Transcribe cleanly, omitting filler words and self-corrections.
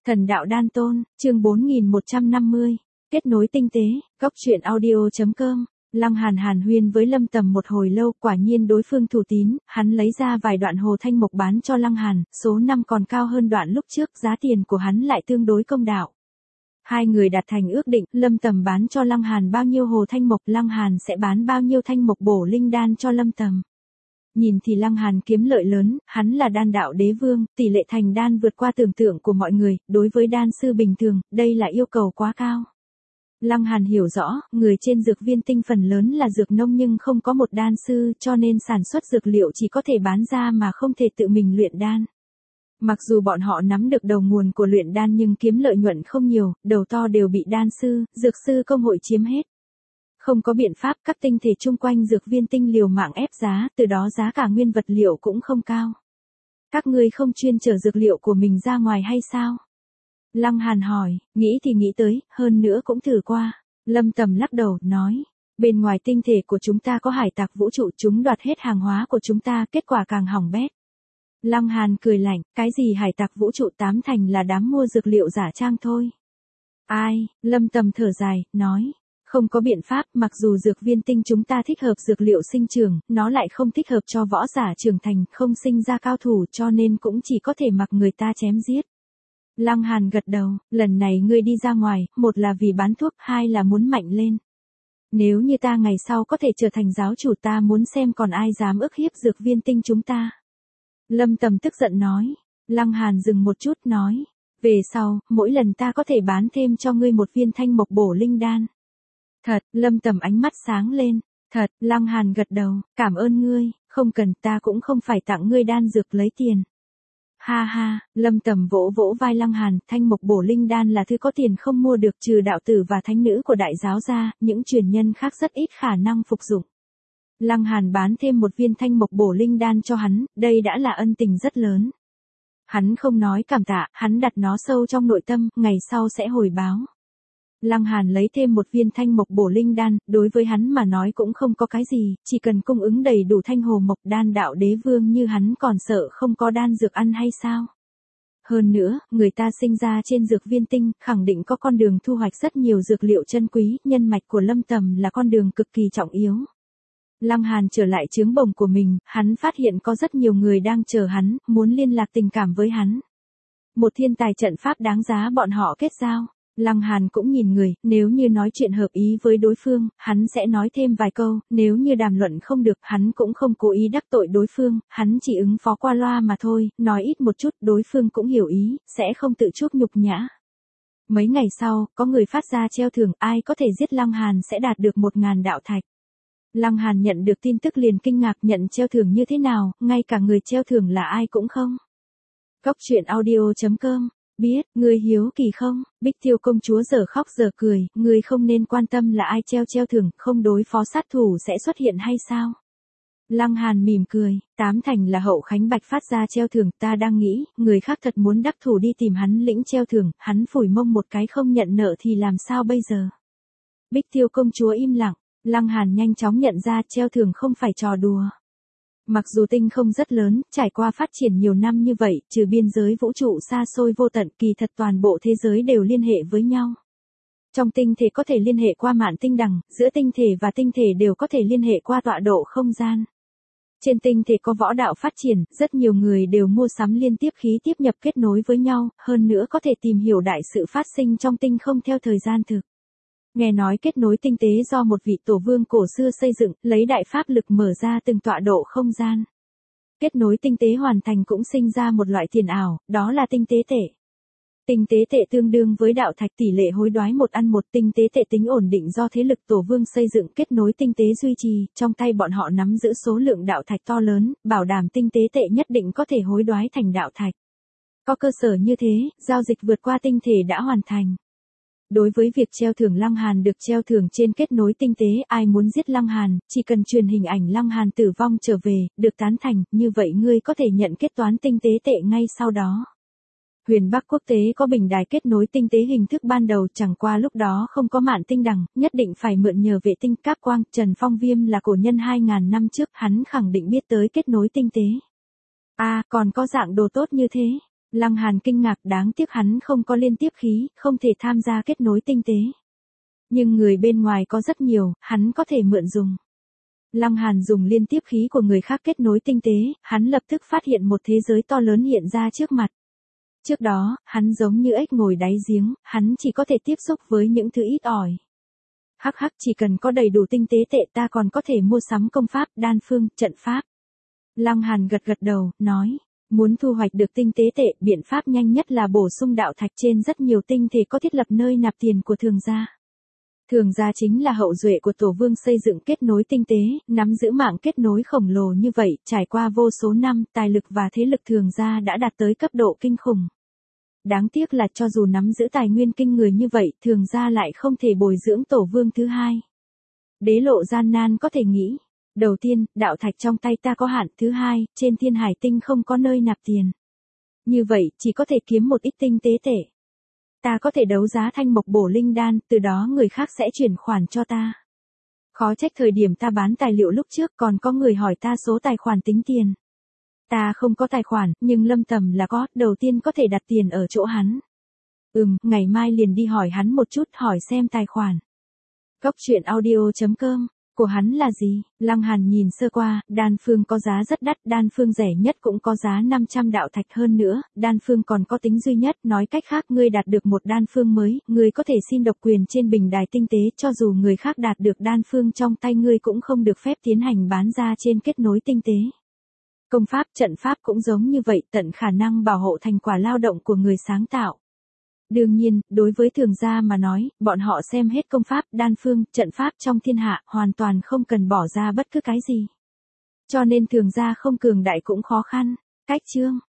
Thần đạo đan tôn, chương 4150. Kết nối tinh tế, góc truyện audio.com. Lăng Hàn hàn huyên với Lâm Tầm một hồi lâu, quả nhiên đối phương thủ tín, hắn lấy ra vài đoạn hồ thanh mộc bán cho Lăng Hàn, số năm còn cao hơn đoạn lúc trước, giá tiền của hắn lại tương đối công đạo. Hai người đạt thành ước định, Lâm Tầm bán cho Lăng Hàn bao nhiêu hồ thanh mộc, Lăng Hàn sẽ bán bao nhiêu thanh mộc bổ linh đan cho Lâm Tầm. Nhìn thì Lăng Hàn kiếm lợi lớn, hắn là đan đạo đế vương, tỷ lệ thành đan vượt qua tưởng tượng của mọi người, đối với đan sư bình thường, đây là yêu cầu quá cao. Lăng Hàn hiểu rõ, người trên dược viên tinh phần lớn là dược nông nhưng không có một đan sư, cho nên sản xuất dược liệu chỉ có thể bán ra mà không thể tự mình luyện đan. Mặc dù bọn họ nắm được đầu nguồn của luyện đan nhưng kiếm lợi nhuận không nhiều, đầu to đều bị đan sư, dược sư công hội chiếm hết. Không có biện pháp, các tinh thể chung quanh dược viên tinh liều mạng ép giá, từ đó giá cả nguyên vật liệu cũng không cao. Các ngươi không chuyên chở dược liệu của mình ra ngoài hay sao? Lăng Hàn hỏi, nghĩ thì nghĩ tới, hơn nữa cũng thử qua. Lâm Tầm lắc đầu, nói, bên ngoài tinh thể của chúng ta có hải tặc vũ trụ, chúng đoạt hết hàng hóa của chúng ta, kết quả càng hỏng bét. Lăng Hàn cười lạnh, cái gì hải tặc vũ trụ, tám thành là đám mua dược liệu giả trang thôi. Ai, Lâm Tầm thở dài, nói, không có biện pháp, mặc dù dược viên tinh chúng ta thích hợp dược liệu sinh trưởng, nó lại không thích hợp cho võ giả trưởng thành, không sinh ra cao thủ, cho nên cũng chỉ có thể mặc người ta chém giết. Lăng Hàn gật đầu, lần này ngươi đi ra ngoài, một là vì bán thuốc, hai là muốn mạnh lên. Nếu như ta ngày sau có thể trở thành giáo chủ, ta muốn xem còn ai dám ức hiếp dược viên tinh chúng ta. Lâm Tầm tức giận nói. Lăng Hàn dừng một chút nói, về sau, mỗi lần ta có thể bán thêm cho ngươi một viên thanh mộc bổ linh đan. Thật, Lâm Tầm ánh mắt sáng lên. Thật, Lăng Hàn gật đầu, cảm ơn ngươi, không cần, ta cũng không phải tặng ngươi đan dược lấy tiền. Ha ha, Lâm Tầm vỗ vỗ vai Lăng Hàn, thanh mộc bổ linh đan là thứ có tiền không mua được, trừ đạo tử và thánh nữ của đại giáo ra, những truyền nhân khác rất ít khả năng phục dụng. Lăng Hàn bán thêm một viên thanh mộc bổ linh đan cho hắn, đây đã là ân tình rất lớn. Hắn không nói cảm tạ, hắn đặt nó sâu trong nội tâm, ngày sau sẽ hồi báo. Lăng Hàn lấy thêm một viên thanh mộc bổ linh đan, đối với hắn mà nói cũng không có cái gì, chỉ cần cung ứng đầy đủ thanh hồ mộc, đan đạo đế vương như hắn còn sợ không có đan dược ăn hay sao? Hơn nữa, người ta sinh ra trên dược viên tinh, khẳng định có con đường thu hoạch rất nhiều dược liệu chân quý, nhân mạch của Lâm Tầm là con đường cực kỳ trọng yếu. Lăng Hàn trở lại trướng bồng của mình, hắn phát hiện có rất nhiều người đang chờ hắn, muốn liên lạc tình cảm với hắn. Một thiên tài trận pháp đáng giá bọn họ kết giao. Lăng Hàn cũng nhìn người, nếu như nói chuyện hợp ý với đối phương, hắn sẽ nói thêm vài câu, nếu như đàm luận không được, hắn cũng không cố ý đắc tội đối phương, hắn chỉ ứng phó qua loa mà thôi, nói ít một chút, đối phương cũng hiểu ý, sẽ không tự chuốc nhục nhã. Mấy ngày sau, có người phát ra treo thưởng, ai có thể giết Lăng Hàn sẽ đạt được 1000 đạo thạch. Lăng Hàn nhận được tin tức liền kinh ngạc, nhận treo thưởng như thế nào, ngay cả người treo thưởng là ai cũng không. Góc truyện audio.com. Biết, ngươi hiếu kỳ không? Bích Tiêu công chúa giờ khóc giờ cười, ngươi không nên quan tâm là ai treo thưởng, không đối phó sát thủ sẽ xuất hiện hay sao? Lăng Hàn mỉm cười, tám thành là Hậu Khánh Bạch phát ra treo thưởng, ta đang nghĩ, người khác thật muốn đắc thủ đi tìm hắn lĩnh treo thưởng, hắn phủi mông một cái không nhận nợ thì làm sao bây giờ? Bích Tiêu công chúa im lặng, Lăng Hàn nhanh chóng nhận ra treo thưởng không phải trò đùa. Mặc dù tinh không rất lớn, trải qua phát triển nhiều năm như vậy, trừ biên giới vũ trụ xa xôi vô tận, kỳ thật toàn bộ thế giới đều liên hệ với nhau. Trong tinh thể có thể liên hệ qua mạn tinh đằng, giữa tinh thể và tinh thể đều có thể liên hệ qua tọa độ không gian. Trên tinh thể có võ đạo phát triển, rất nhiều người đều mua sắm liên tiếp khí tiếp nhập kết nối với nhau, hơn nữa có thể tìm hiểu đại sự phát sinh trong tinh không theo thời gian thực. Nghe nói kết nối tinh tế do một vị tổ vương cổ xưa xây dựng, lấy đại pháp lực mở ra từng tọa độ không gian. Kết nối tinh tế hoàn thành cũng sinh ra một loại tiền ảo, đó là tinh tế tệ. Tinh tế tệ tương đương với đạo thạch, tỷ lệ hối đoái 1:1, tinh tế tệ tính ổn định do thế lực tổ vương xây dựng, kết nối tinh tế duy trì, trong tay bọn họ nắm giữ số lượng đạo thạch to lớn, bảo đảm tinh tế tệ nhất định có thể hối đoái thành đạo thạch. Có cơ sở như thế, giao dịch vượt qua tinh thể đã hoàn thành. Đối với việc treo thưởng, Lăng Hàn được treo thưởng trên kết nối tinh tế, ai muốn giết Lăng Hàn, chỉ cần truyền hình ảnh Lăng Hàn tử vong trở về, được tán thành, như vậy ngươi có thể nhận kết toán tinh tế tệ ngay sau đó. Huyền Bắc quốc tế có bình đài kết nối tinh tế hình thức ban đầu, chẳng qua lúc đó không có mạn tinh đằng, nhất định phải mượn nhờ vệ tinh cáp quang, Trần Phong Viêm là cổ nhân 2000 năm trước, hắn khẳng định biết tới kết nối tinh tế. À, còn có dạng đồ tốt như thế. Lăng Hàn kinh ngạc, đáng tiếc hắn không có liên tiếp khí, không thể tham gia kết nối tinh tế. Nhưng người bên ngoài có rất nhiều, hắn có thể mượn dùng. Lăng Hàn dùng liên tiếp khí của người khác kết nối tinh tế, hắn lập tức phát hiện một thế giới to lớn hiện ra trước mặt. Trước đó, hắn giống như ếch ngồi đáy giếng, hắn chỉ có thể tiếp xúc với những thứ ít ỏi. Hắc hắc, chỉ cần có đầy đủ tinh tế tệ ta còn có thể mua sắm công pháp, đan phương, trận pháp. Lăng Hàn gật gật đầu, nói, muốn thu hoạch được tinh tế tệ, biện pháp nhanh nhất là bổ sung đạo thạch. Trên rất nhiều tinh thể có thiết lập nơi nạp tiền của thường gia. Thường gia chính là hậu duệ của tổ vương xây dựng kết nối tinh tế, nắm giữ mạng kết nối khổng lồ như vậy, trải qua vô số năm, tài lực và thế lực thường gia đã đạt tới cấp độ kinh khủng. Đáng tiếc là cho dù nắm giữ tài nguyên kinh người như vậy, thường gia lại không thể bồi dưỡng tổ vương thứ hai. Đế lộ gian nan có thể nghĩ. Đầu tiên, đạo thạch trong tay ta có hạn. Thứ hai, trên thiên hải tinh không có nơi nạp tiền. Như vậy, chỉ có thể kiếm một ít tinh tế tệ. Ta có thể đấu giá thanh mộc bổ linh đan, từ đó người khác sẽ chuyển khoản cho ta. Khó trách thời điểm ta bán tài liệu lúc trước còn có người hỏi ta số tài khoản tính tiền. Ta không có tài khoản, nhưng Lâm Tầm là có, đầu tiên có thể đặt tiền ở chỗ hắn. Ngày mai liền đi hỏi hắn một chút, hỏi xem tài khoản. Góc truyện audio.com của hắn là gì? Lăng Hàn nhìn sơ qua, đan phương có giá rất đắt, đan phương rẻ nhất cũng có giá 500 đạo thạch, hơn nữa, đan phương còn có tính duy nhất, nói cách khác ngươi đạt được một đan phương mới, ngươi có thể xin độc quyền trên bình đài tinh tế, cho dù người khác đạt được đan phương trong tay ngươi cũng không được phép tiến hành bán ra trên kết nối tinh tế. Công pháp, trận pháp cũng giống như vậy, tận khả năng bảo hộ thành quả lao động của người sáng tạo. Đương nhiên, đối với thường gia mà nói, bọn họ xem hết công pháp, đan phương, trận pháp trong thiên hạ, hoàn toàn không cần bỏ ra bất cứ cái gì. Cho nên thường gia không cường đại cũng khó khăn. Cách chương